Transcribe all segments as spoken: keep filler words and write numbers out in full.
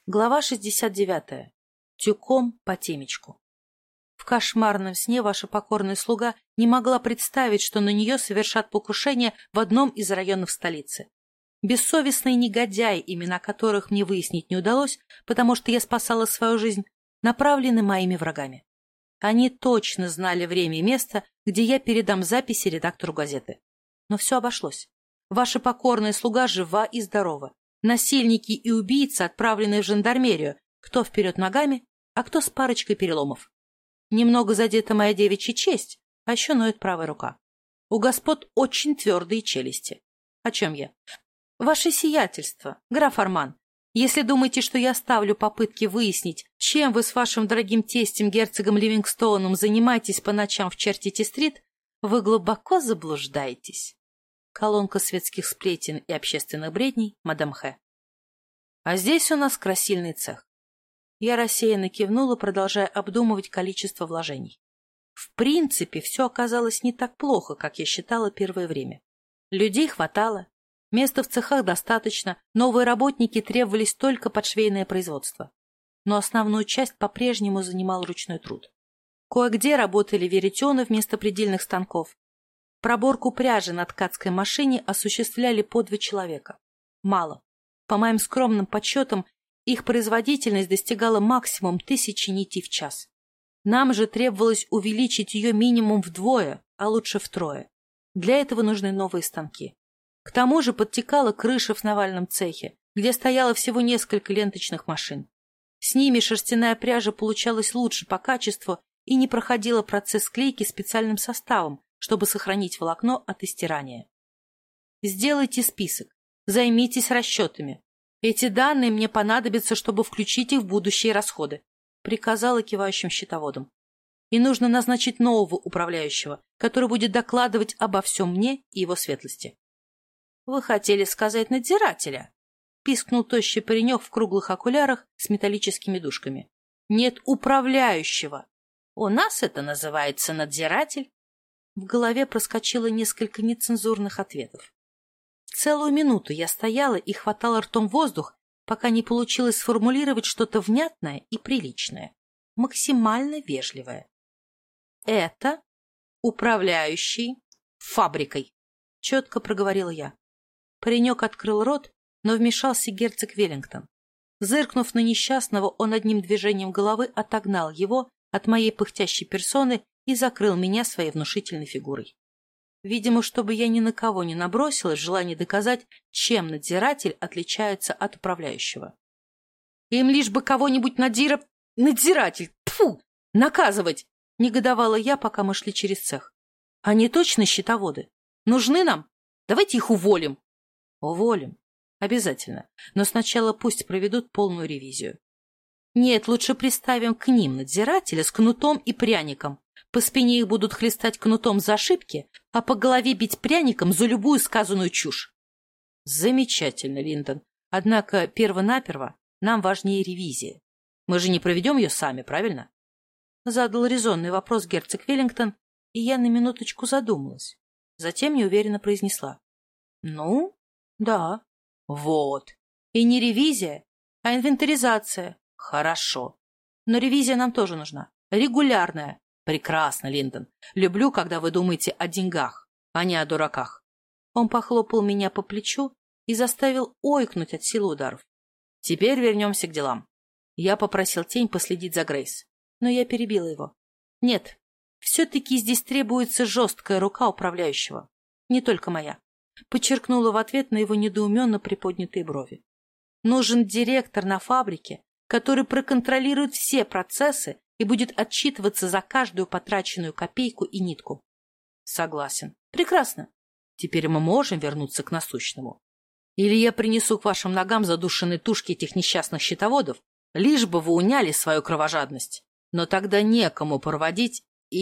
Глава шестьдесят девятая. Тюком по темечку. В кошмарном сне ваша покорная слуга не могла представить, что на нее совершат покушение в одном из районов столицы. Бессовестные негодяи, имена которых мне выяснить не удалось, потому что я спасала свою жизнь, направлены моими врагами. Они точно знали время и место, где я передам записи редактору газеты. Но все обошлось. Ваша покорная слуга жива и здорова. Насильники и убийцы, отправленные в жандармерию, кто вперед ногами, а кто с парочкой переломов. Немного задета моя девичья честь, а еще ноет правая рука. У господ очень твердые челюсти. О чем я? Ваше сиятельство, граф Арман, если думаете, что я ставлю попытки выяснить, чем вы с вашим дорогим тестем герцогом Ливингстоуном занимаетесь по ночам в Чертити-стрит, вы глубоко заблуждаетесь. Колонка светских сплетен и общественных бредней, мадам Х. А здесь у нас красильный цех. Я рассеянно кивнула, продолжая обдумывать количество вложений. В принципе, все оказалось не так плохо, как я считала первое время. Людей хватало, места в цехах достаточно, новые работники требовались только под швейное производство. Но основную часть по-прежнему занимал ручной труд. Кое-где работали веретены вместо предельных станков. Проборку пряжи на ткацкой машине осуществляли по два человека. Мало. По моим скромным подсчетам, их производительность достигала максимум тысячи нитей в час. Нам же требовалось увеличить ее минимум вдвое, а лучше втрое. Для этого нужны новые станки. К тому же подтекала крыша в навальном цехе, где стояло всего несколько ленточных машин. С ними шерстяная пряжа получалась лучше по качеству и не проходила процесс клейки специальным составом, чтобы сохранить волокно от истирания. Сделайте список, займитесь расчетами. Эти данные мне понадобятся, чтобы включить их в будущие расходы, приказала кивающим счетоводам. И нужно назначить нового управляющего, который будет докладывать обо всем мне и его светлости. — Вы хотели сказать надзирателя? — пискнул тощий паренек в круглых окулярах с металлическими дужками. — Нет, управляющего. У нас это называется надзиратель. В голове проскочило несколько нецензурных ответов. Целую минуту я стояла и хватала ртом воздух, пока не получилось сформулировать что-то внятное и приличное, максимально вежливое. «Это управляющий фабрикой», — четко проговорила я. Паренек открыл рот, но вмешался герцог Веллингтон. Зыркнув на несчастного, он одним движением головы отогнал его от моей пыхтящей персоны и закрыл меня своей внушительной фигурой. Видимо, чтобы я ни на кого не набросилась в желании доказать, чем надзиратель отличается от управляющего. Им лишь бы кого-нибудь надзира... Надзиратель! Тьфу! Наказывать! Негодовала я, пока мы шли через цех. Они точно счетоводы? Нужны нам? Давайте их уволим. Уволим. Обязательно. Но сначала пусть проведут полную ревизию. Нет, лучше приставим к ним надзирателя с кнутом и пряником. По спине их будут хлестать кнутом за ошибки, а по голове бить пряником за любую сказанную чушь. Замечательно, Линдон. Однако перво-наперво нам важнее ревизия. Мы же не проведем ее сами, правильно? Задал резонный вопрос герцог Веллингтон, и я на минуточку задумалась. Затем неуверенно произнесла. Ну, да. Вот. И не ревизия, а инвентаризация. Хорошо. Но ревизия нам тоже нужна. Регулярная. Прекрасно, Линдон. Люблю, когда вы думаете о деньгах, а не о дураках. Он похлопал меня по плечу и заставил ойкнуть от силы ударов. Теперь вернемся к делам. Я попросил тень последить за Грейс, но я перебила его. Нет, все-таки здесь требуется жесткая рука управляющего. Не только моя. Подчеркнула в ответ на его недоуменно приподнятые брови. Нужен директор на фабрике, который проконтролирует все процессы и будет отчитываться за каждую потраченную копейку и нитку. Согласен. Прекрасно. Теперь мы можем вернуться к насущному. Или я принесу к вашим ногам задушенные тушки этих несчастных счетоводов, лишь бы вы уняли свою кровожадность. Но тогда некому проводить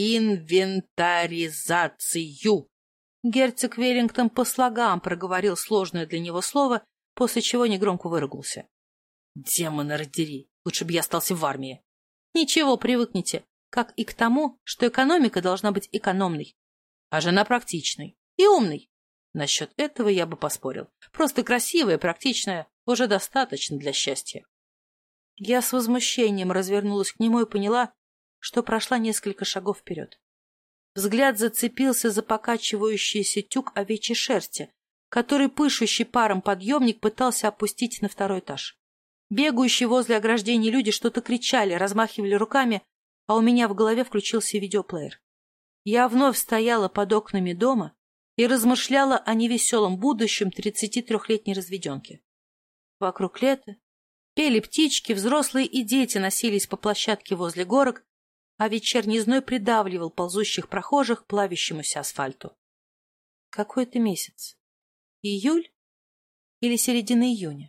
инвентаризацию. Герцог Веллингтон по слогам проговорил сложное для него слово, после чего негромко выругался. Демоны раздери, лучше бы я остался в армии. Ничего, привыкните, как и к тому, что экономика должна быть экономной, а жена практичной и умной. Насчет этого я бы поспорил. Просто красивая, практичная, уже достаточно для счастья. Я с возмущением развернулась к нему и поняла, что прошла несколько шагов вперед. Взгляд зацепился за покачивающийся тюк овечьей шерсти, который пышущий паром подъемник пытался опустить на второй этаж. Бегающие возле ограждений люди что-то кричали, размахивали руками, а у меня в голове включился видеоплеер. Я вновь стояла под окнами дома и размышляла о невеселом будущем тридцатитрёхлетней разведенки. Вокруг лета пели птички, взрослые и дети носились по площадке возле горок, а вечерний зной придавливал ползущих прохожих к плавящемуся асфальту. Какой это месяц? Июль или середина июня?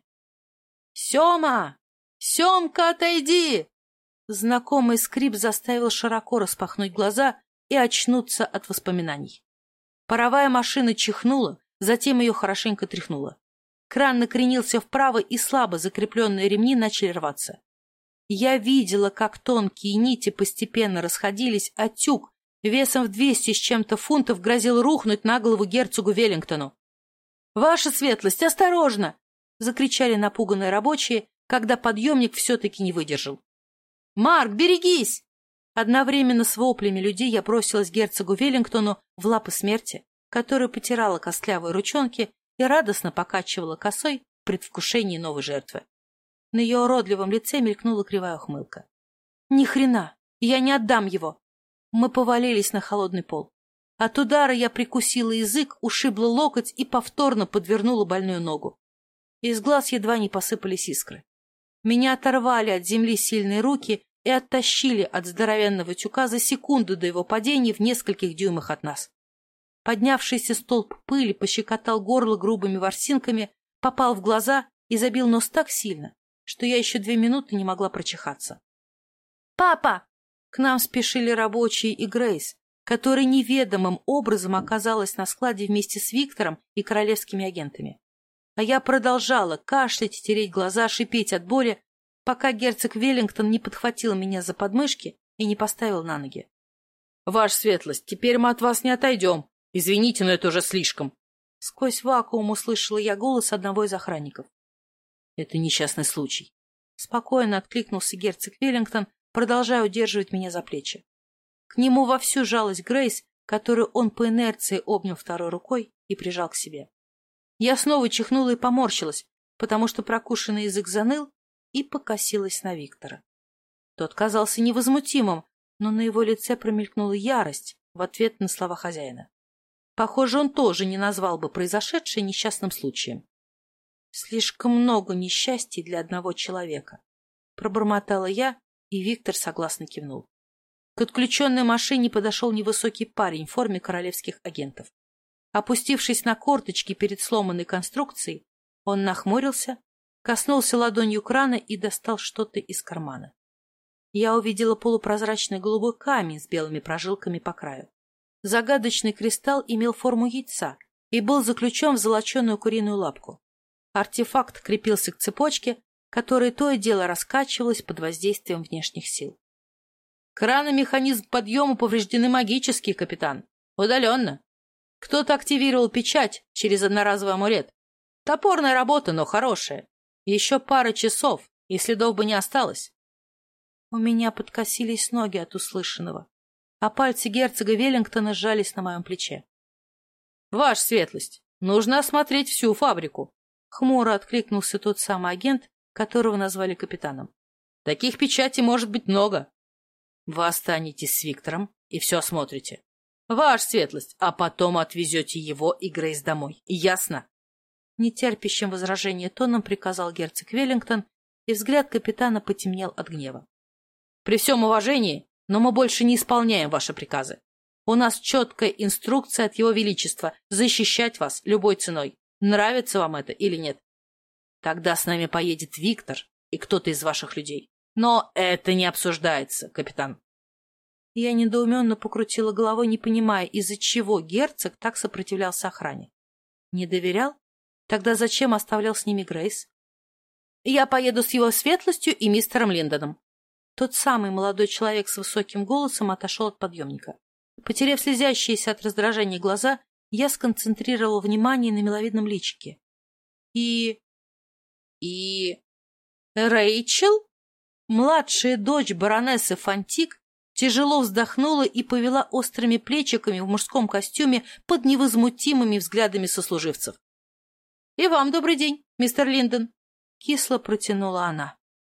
«Сёма! Сёмка, отойди!» Знакомый скрип заставил широко распахнуть глаза и очнуться от воспоминаний. Паровая машина чихнула, затем ее хорошенько тряхнула. Кран накренился вправо, и слабо закрепленные ремни начали рваться. Я видела, как тонкие нити постепенно расходились, а тюк весом в двести с чем-то фунтов грозил рухнуть на голову герцогу Веллингтону. «Ваша светлость, осторожно!» — закричали напуганные рабочие, когда подъемник все-таки не выдержал. «Марк, берегись!» Одновременно с воплями людей я бросилась герцогу Веллингтону в лапы смерти, которая потирала костлявые ручонки и радостно покачивала косой в предвкушении новой жертвы. На ее уродливом лице мелькнула кривая ухмылка. «Ни хрена! Я не отдам его!» Мы повалились на холодный пол. От удара я прикусила язык, ушибла локоть и повторно подвернула больную ногу. Из глаз едва не посыпались искры. Меня оторвали от земли сильные руки и оттащили от здоровенного тюка за секунду до его падения в нескольких дюймах от нас. Поднявшийся столб пыли пощекотал горло грубыми ворсинками, попал в глаза и забил нос так сильно, что я еще две минуты не могла прочихаться. «Папа!» К нам спешили рабочие и Грейс, которая неведомым образом оказалась на складе вместе с Виктором и королевскими агентами. А я продолжала кашлять, тереть глаза, шипеть от боли, пока герцог Веллингтон не подхватил меня за подмышки и не поставил на ноги. — Ваша светлость, теперь мы от вас не отойдем. Извините, но это уже слишком. Сквозь вакуум услышала я голос одного из охранников. — Это несчастный случай. Спокойно откликнулся герцог Веллингтон, продолжая удерживать меня за плечи. К нему вовсю жалась Грейс, которую он по инерции обнял второй рукой и прижал к себе. Я снова чихнула и поморщилась, потому что прокушенный язык заныл, и покосилась на Виктора. Тот казался невозмутимым, но на его лице промелькнула ярость в ответ на слова хозяина. Похоже, он тоже не назвал бы произошедшее несчастным случаем. Слишком много несчастий для одного человека. Пробормотала я, и Виктор согласно кивнул. К отключенной машине подошел невысокий парень в форме королевских агентов. Опустившись на корточки перед сломанной конструкцией, он нахмурился, коснулся ладонью крана и достал что-то из кармана. Я увидела полупрозрачный голубой камень с белыми прожилками по краю. Загадочный кристалл имел форму яйца и был заключен в золоченую куриную лапку. Артефакт крепился к цепочке, которая то и дело раскачивалась под воздействием внешних сил. Кран и механизм подъема повреждены магически, капитан. Удаленно. Кто-то активировал печать через одноразовый амулет. Топорная работа, но хорошая. Еще пара часов, и следов бы не осталось. У меня подкосились ноги от услышанного, а пальцы герцога Веллингтона сжались на моем плече. — Ваша светлость, нужно осмотреть всю фабрику. Хмуро откликнулся тот самый агент, которого назвали капитаном. — Таких печатей может быть много. Вы останетесь с Виктором и все осмотрите. Ваша светлость, а потом отвезете его и Грейс домой. Ясно? Нетерпящим возражения тоном приказал герцог Веллингтон, и взгляд капитана потемнел от гнева. При всем уважении, но мы больше не исполняем ваши приказы. У нас четкая инструкция от его величества защищать вас любой ценой. Нравится вам это или нет? Тогда с нами поедет Виктор и кто-то из ваших людей. Но это не обсуждается, капитан. Я недоуменно покрутила головой, не понимая, из-за чего герцог так сопротивлялся охране. Не доверял? Тогда зачем оставлял с ними Грейс? Я поеду с его светлостью и мистером Линдоном. Тот самый молодой человек с высоким голосом отошел от подъемника. Потеряв слезящиеся от раздражения глаза, я сконцентрировал внимание на миловидном личике. И... и... Рэйчел? Младшая дочь баронессы Фантик тяжело вздохнула и повела острыми плечиками в мужском костюме под невозмутимыми взглядами сослуживцев. — И вам добрый день, мистер Линдон, — кисло протянула она.